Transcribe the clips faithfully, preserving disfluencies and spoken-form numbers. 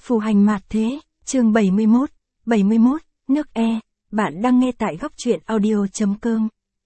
Phù hành mạt thế, chương bảy mươi mốt, bảy mươi mốt, nước E, bạn đang nghe tại góc truyện audio.com.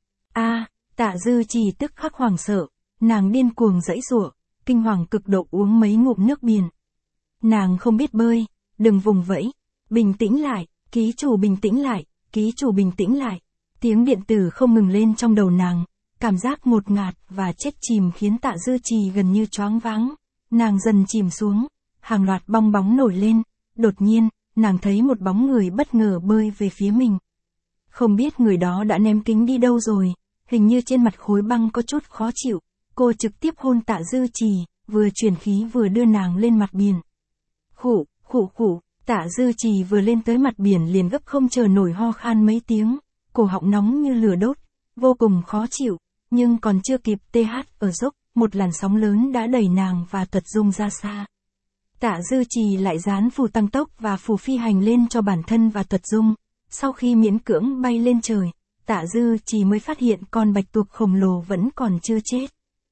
A, Tạ Dư Trì tức khắc hoảng sợ, nàng điên cuồng giãy giụa, kinh hoàng cực độ uống mấy ngụm nước biển. Nàng không biết bơi, đừng vùng vẫy, bình tĩnh lại, ký chủ bình tĩnh lại, ký chủ bình tĩnh lại. Tiếng điện tử không ngừng lên trong đầu nàng, cảm giác ngột ngạt và chết chìm khiến Tạ Dư Trì gần như choáng váng. Nàng dần chìm xuống, hàng loạt bong bóng nổi lên, đột nhiên, nàng thấy một bóng người bất ngờ bơi về phía mình. Không biết người đó đã ném kính đi đâu rồi, hình như trên mặt khối băng có chút khó chịu, cô trực tiếp hôn Tạ Dư Trì, vừa chuyển khí vừa đưa nàng lên mặt biển. Khụ, khụ khụ, Tạ Dư Trì vừa lên tới mặt biển liền gấp không chờ nổi ho khan mấy tiếng, cổ họng nóng như lửa đốt, vô cùng khó chịu, nhưng còn chưa kịp tê hát ở dốc, một làn sóng lớn đã đẩy nàng và Thuật Dung ra xa. Tạ Dư Trì lại dán phù tăng tốc và phù phi hành lên cho bản thân và Thuật Dung. Sau khi miễn cưỡng bay lên trời, Tạ Dư Trì mới phát hiện con bạch tuộc khổng lồ vẫn còn chưa chết.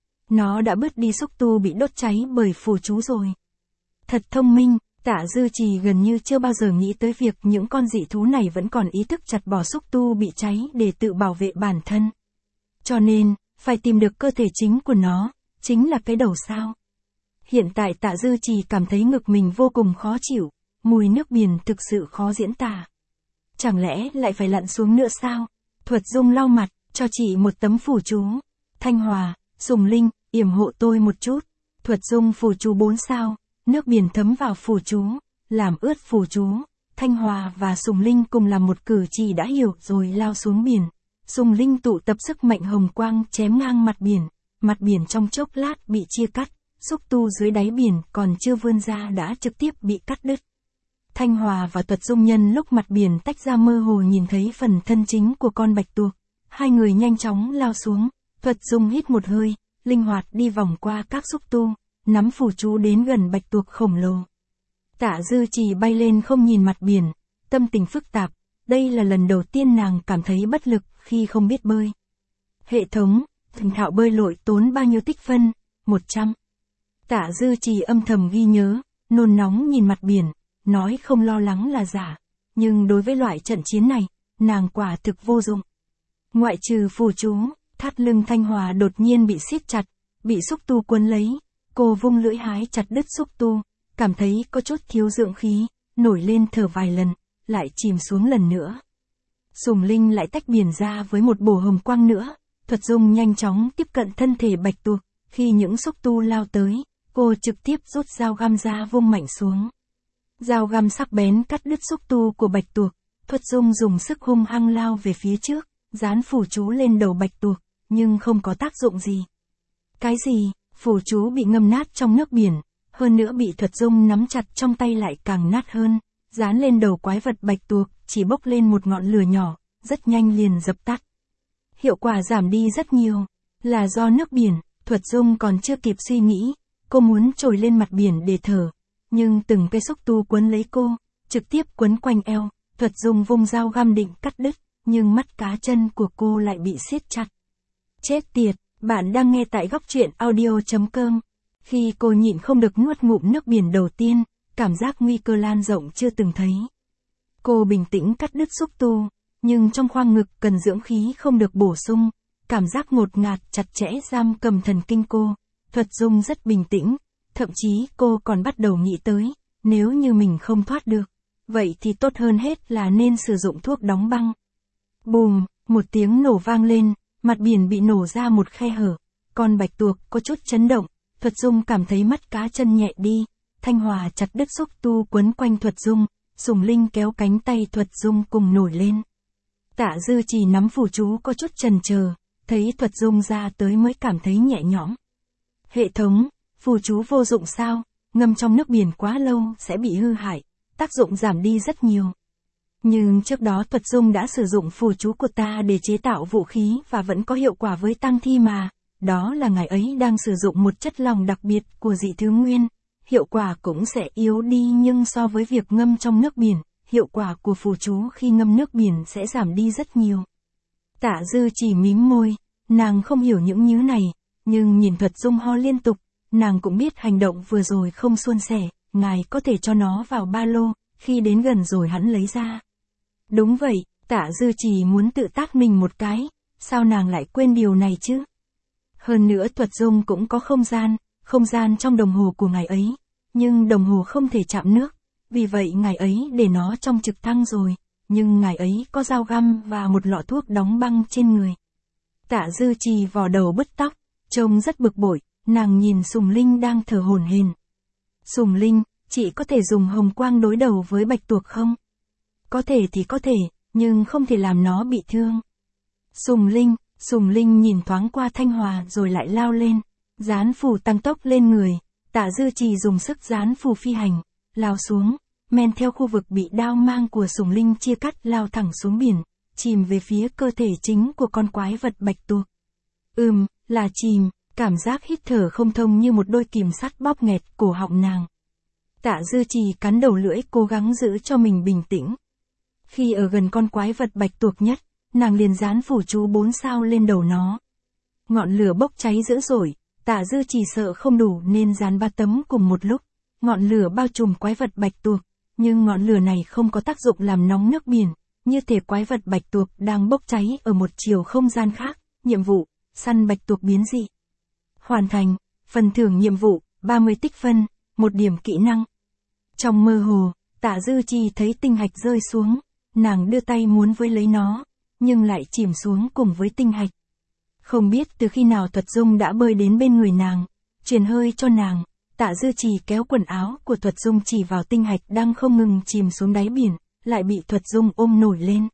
Nó đã bứt đi xúc tu bị đốt cháy bởi phù chú rồi. Thật thông minh, Tạ Dư Trì gần như chưa bao giờ nghĩ tới việc những con dị thú này vẫn còn ý thức chặt bỏ xúc tu bị cháy để tự bảo vệ bản thân. Cho nên, phải tìm được cơ thể chính của nó, chính là cái đầu sao. Hiện tại Tạ Dư Trì cảm thấy ngực mình vô cùng khó chịu, mùi nước biển thực sự khó diễn tả. Chẳng lẽ lại phải lặn xuống nữa sao? Thuật Dung lau mặt, cho chị một tấm phù chú. Thanh Hòa, Sùng Linh, yểm hộ tôi một chút. Thuật Dung phù chú bốn sao, nước biển thấm vào phù chú, làm ướt phù chú. Thanh Hòa và Sùng Linh cùng làm một cử chỉ đã hiểu rồi lao xuống biển. Sùng Linh tụ tập sức mạnh hồng quang chém ngang mặt biển, mặt biển trong chốc lát bị chia cắt, xúc tu dưới đáy biển còn chưa vươn ra đã trực tiếp bị cắt đứt. Thanh Hòa và Thuật Dung nhân lúc mặt biển tách ra mơ hồ nhìn thấy phần thân chính của con bạch tuộc, hai người nhanh chóng lao xuống, Thuật Dung hít một hơi, linh hoạt đi vòng qua các xúc tu, nắm phù chú đến gần bạch tuộc khổng lồ. Tạ Dư Trì bay lên không nhìn mặt biển, tâm tình phức tạp, đây là lần đầu tiên nàng cảm thấy bất lực khi không biết bơi. Hệ thống, thành thạo bơi lội tốn bao nhiêu tích phân? một trăm. Tạ Dư Trì âm thầm ghi nhớ, nôn nóng nhìn mặt biển, nói không lo lắng là giả, nhưng đối với loại trận chiến này, nàng quả thực vô dụng. Ngoại trừ phù chú, thắt lưng Thanh Hòa đột nhiên bị siết chặt, bị xúc tu quấn lấy, cô vung lưỡi hái chặt đứt xúc tu, cảm thấy có chút thiếu dưỡng khí, nổi lên thở vài lần, lại chìm xuống lần nữa. Sùng Linh lại tách biển ra với một bổ hồng quang nữa, Thuật Dung nhanh chóng tiếp cận thân thể bạch tuộc, khi những xúc tu lao tới, cô trực tiếp rút dao găm ra vung mạnh xuống. Dao găm sắc bén cắt đứt xúc tu của bạch tuộc, Thuật Dung dùng sức hung hăng lao về phía trước, dán phù chú lên đầu bạch tuộc, nhưng không có tác dụng gì. Cái gì? Phù chú bị ngâm nát trong nước biển, hơn nữa bị Thuật Dung nắm chặt trong tay lại càng nát hơn, dán lên đầu quái vật bạch tuộc, chỉ bốc lên một ngọn lửa nhỏ, rất nhanh liền dập tắt. Hiệu quả giảm đi rất nhiều, là do nước biển. Thuật Dung còn chưa kịp suy nghĩ, cô muốn trồi lên mặt biển để thở, nhưng từng cây xúc tu quấn lấy cô, trực tiếp quấn quanh eo, Thuật Dung vung dao găm định cắt đứt, nhưng mắt cá chân của cô lại bị siết chặt. Chết tiệt, bạn đang nghe tại góc truyện audio.com. Khi cô nhịn không được nuốt ngụm nước biển đầu tiên, cảm giác nguy cơ lan rộng chưa từng thấy. Cô bình tĩnh cắt đứt xúc tu, nhưng trong khoang ngực cần dưỡng khí không được bổ sung. Cảm giác ngột ngạt chặt chẽ giam cầm thần kinh cô, Thuật Dung rất bình tĩnh, thậm chí cô còn bắt đầu nghĩ tới, nếu như mình không thoát được, vậy thì tốt hơn hết là nên sử dụng thuốc đóng băng. Bùm, một tiếng nổ vang lên, mặt biển bị nổ ra một khe hở, con bạch tuộc có chút chấn động, Thuật Dung cảm thấy mắt cá chân nhẹ đi, Thanh Hòa chặt đứt xúc tu quấn quanh Thuật Dung, Sùng Linh kéo cánh tay Thuật Dung cùng nổi lên. Tạ Dư Trì nắm phù chú có chút chần chờ. Thấy Thuật Dung ra tới mới cảm thấy nhẹ nhõm. Hệ thống, phù chú vô dụng sao? Ngâm trong nước biển quá lâu sẽ bị hư hại, tác dụng giảm đi rất nhiều. Nhưng trước đó Thuật Dung đã sử dụng phù chú của ta để chế tạo vũ khí và vẫn có hiệu quả với tang thi mà. Đó là ngài ấy đang sử dụng một chất lỏng đặc biệt của dị thứ nguyên. Hiệu quả cũng sẽ yếu đi nhưng so với việc ngâm trong nước biển, hiệu quả của phù chú khi ngâm nước biển sẽ giảm đi rất nhiều. Tạ Dư chỉ mím môi, nàng không hiểu những nhứ này, nhưng nhìn Thuật Dung ho liên tục, nàng cũng biết hành động vừa rồi không suôn sẻ, ngài có thể cho nó vào ba lô, khi đến gần rồi hắn lấy ra. Đúng vậy, Tạ Dư Trì muốn tự tát mình một cái, sao nàng lại quên điều này chứ? Hơn nữa Thuật Dung cũng có không gian, không gian trong đồng hồ của ngài ấy, nhưng đồng hồ không thể chạm nước, vì vậy ngài ấy để nó trong trực thăng rồi, nhưng ngài ấy có dao găm và một lọ thuốc đóng băng trên người. Tạ Dư Trì vò đầu bứt tóc, trông rất bực bội, nàng nhìn Sùng Linh đang thở hổn hển. Sùng Linh, chị có thể dùng hồng quang đối đầu với bạch tuộc không? Có thể thì có thể, nhưng không thể làm nó bị thương. Sùng Linh, Sùng Linh nhìn thoáng qua Thanh Hòa rồi lại lao lên, dán phù tăng tốc lên người, Tạ Dư Trì dùng sức dán phù phi hành, lao xuống, men theo khu vực bị đao mang của Sùng Linh chia cắt lao thẳng xuống biển, chìm về phía cơ thể chính của con quái vật bạch tuộc. Ừm, là chìm, cảm giác hít thở không thông như một đôi kìm sắt bóp nghẹt cổ họng nàng. Tạ Dư Trì cắn đầu lưỡi cố gắng giữ cho mình bình tĩnh. Khi ở gần con quái vật bạch tuộc nhất, nàng liền dán phù chú bốn sao lên đầu nó. Ngọn lửa bốc cháy dữ dội, Tạ Dư Trì sợ không đủ nên dán ba tấm cùng một lúc. Ngọn lửa bao trùm quái vật bạch tuộc, nhưng ngọn lửa này không có tác dụng làm nóng nước biển, như thể quái vật bạch tuộc đang bốc cháy ở một chiều không gian khác. Nhiệm vụ, săn bạch tuộc biến dị. Hoàn thành, phần thưởng nhiệm vụ, ba mươi tích phân, một điểm kỹ năng. Trong mơ hồ, Tạ Dư Trì thấy tinh hạch rơi xuống, nàng đưa tay muốn với lấy nó, nhưng lại chìm xuống cùng với tinh hạch. Không biết từ khi nào Thuật Dung đã bơi đến bên người nàng, truyền hơi cho nàng, Tạ Dư Trì kéo quần áo của Thuật Dung chỉ vào tinh hạch đang không ngừng chìm xuống đáy biển, lại bị Thuật Dung ôm nổi lên.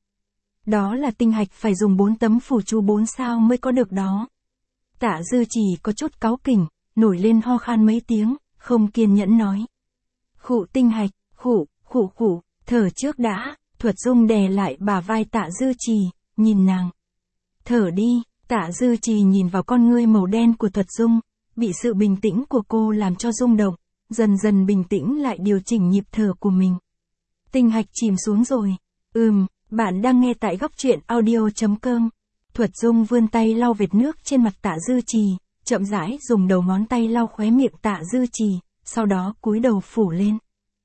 Đó là tinh hạch phải dùng bốn tấm phù chú bốn sao mới có được đó. Tạ Dư Trì có chút cáu kỉnh, nổi lên ho khan mấy tiếng, không kiên nhẫn nói. Khụ tinh hạch, khụ, khụ khụ, thở trước đã. Thuật Dung đè lại bả vai Tạ Dư Trì, nhìn nàng. Thở đi, Tạ Dư Trì nhìn vào con ngươi màu đen của Thuật Dung, bị sự bình tĩnh của cô làm cho rung động, dần dần bình tĩnh lại điều chỉnh nhịp thở của mình. Tinh hạch chìm xuống rồi. Ừm, bạn đang nghe tại góc truyện audio chấm com. Thuật Dung vươn tay lau vệt nước trên mặt Tạ Dư Trì, chậm rãi dùng đầu ngón tay lau khóe miệng Tạ Dư Trì, sau đó cúi đầu phủ lên.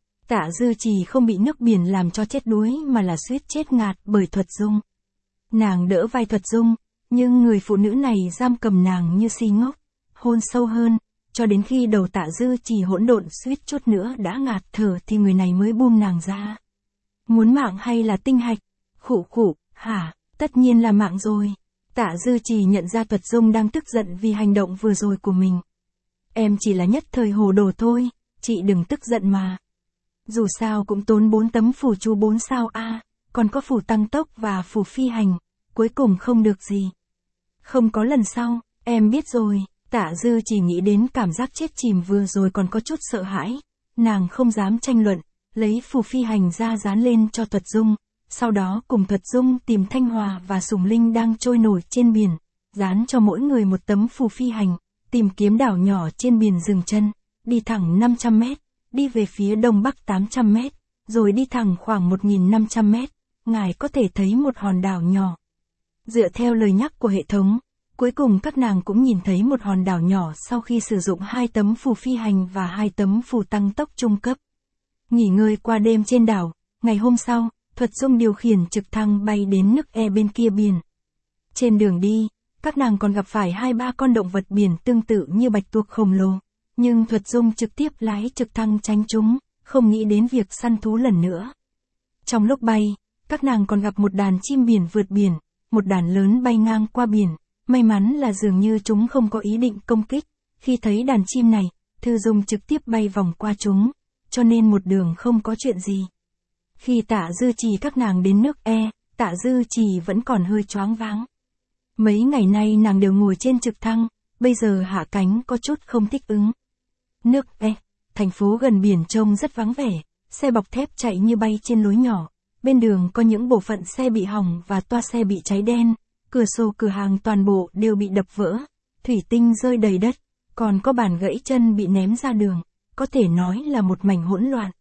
Tạ Dư Trì không bị nước biển làm cho chết đuối mà là suýt chết ngạt bởi Thuật Dung. Nàng đỡ vai Thuật Dung, nhưng người phụ nữ này giam cầm nàng như si ngốc, hôn sâu hơn, cho đến khi đầu Tạ Dư Trì hỗn độn suýt chút nữa đã ngạt thở thì người này mới buông nàng ra. Muốn mạng hay là tinh hạch? Khụ khụ, hả, tất nhiên là mạng rồi. Tạ Dư Trì nhận ra Thuật Dung đang tức giận vì hành động vừa rồi của mình. Em chỉ là nhất thời hồ đồ thôi, chị đừng tức giận mà. Dù sao cũng tốn bốn tấm phù chú bốn sao a, à, còn có phù tăng tốc và phù phi hành, cuối cùng không được gì. Không có lần sau, em biết rồi. Tạ Dư chỉ nghĩ đến cảm giác chết chìm vừa rồi còn có chút sợ hãi, nàng không dám tranh luận, lấy phù phi hành ra dán lên cho Thuật Dung, sau đó cùng Thuật Dung tìm Thanh Hòa và Sùng Linh đang trôi nổi trên biển, dán cho mỗi người một tấm phù phi hành, tìm kiếm đảo nhỏ trên biển dừng chân, đi thẳng năm trăm mét. Đi về phía đông bắc tám trăm mét, rồi đi thẳng khoảng một nghìn năm trăm mét, ngài có thể thấy một hòn đảo nhỏ. Dựa theo lời nhắc của hệ thống, cuối cùng các nàng cũng nhìn thấy một hòn đảo nhỏ sau khi sử dụng hai tấm phù phi hành và hai tấm phù tăng tốc trung cấp. Nghỉ ngơi qua đêm trên đảo, ngày hôm sau, Thuật Dung điều khiển trực thăng bay đến nước E bên kia biển. Trên đường đi, các nàng còn gặp phải hai ba con động vật biển tương tự như bạch tuộc khổng lồ. Nhưng Thuật Dung trực tiếp lái trực thăng tránh chúng, không nghĩ đến việc săn thú lần nữa. Trong lúc bay, các nàng còn gặp một đàn chim biển vượt biển, một đàn lớn bay ngang qua biển, may mắn là dường như chúng không có ý định công kích. Khi thấy đàn chim này, Thư Dung trực tiếp bay vòng qua chúng, cho nên một đường không có chuyện gì. Khi Tạ Dư Trì các nàng đến nước E, Tạ Dư Trì vẫn còn hơi choáng váng. Mấy ngày nay nàng đều ngồi trên trực thăng, bây giờ hạ cánh có chút không thích ứng. Nước E, thành phố gần biển trông rất vắng vẻ, xe bọc thép chạy như bay trên lối nhỏ, bên đường có những bộ phận xe bị hỏng và toa xe bị cháy đen, cửa sổ cửa hàng toàn bộ đều bị đập vỡ, thủy tinh rơi đầy đất, còn có bàn gãy chân bị ném ra đường, có thể nói là một mảnh hỗn loạn.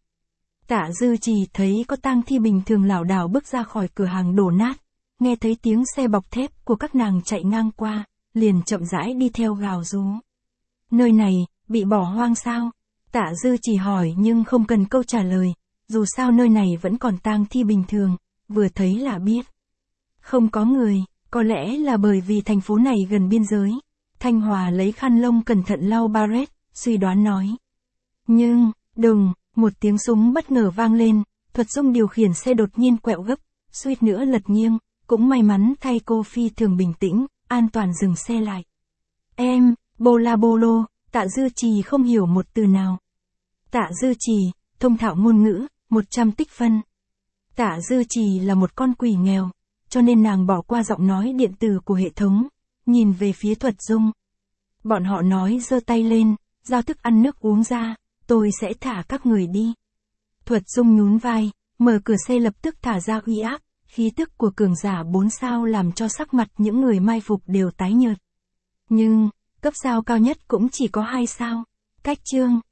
Tạ Dư Trì thấy có tang thi bình thường lảo đảo bước ra khỏi cửa hàng đổ nát, nghe thấy tiếng xe bọc thép của các nàng chạy ngang qua, liền chậm rãi đi theo gào rú. Nơi này, bị bỏ hoang sao? Tạ Dư chỉ hỏi nhưng không cần câu trả lời, dù sao nơi này vẫn còn tang thi bình thường, vừa thấy là biết. Không có người, có lẽ là bởi vì thành phố này gần biên giới. Thanh Hòa lấy khăn lông cẩn thận lau Barrett, suy đoán nói. Nhưng, đùng, một tiếng súng bất ngờ vang lên, Thuật Dung điều khiển xe đột nhiên quẹo gấp, suýt nữa lật nghiêng, cũng may mắn thay cô phi thường bình tĩnh, an toàn dừng xe lại. Em, bô la bô lô, Tạ Dư Trì không hiểu một từ nào. Tạ Dư Trì, thông thạo ngôn ngữ, một trăm tích phân. Tạ Dư Trì là một con quỷ nghèo, cho nên nàng bỏ qua giọng nói điện tử của hệ thống, nhìn về phía Thuật Dung. Bọn họ nói giơ tay lên, giao thức ăn nước uống ra, tôi sẽ thả các người đi. Thuật Dung nhún vai, mở cửa xe lập tức thả ra uy áp, khí tức của cường giả bốn sao làm cho sắc mặt những người mai phục đều tái nhợt. Nhưng, cấp sao cao nhất cũng chỉ có hai sao. Cách chương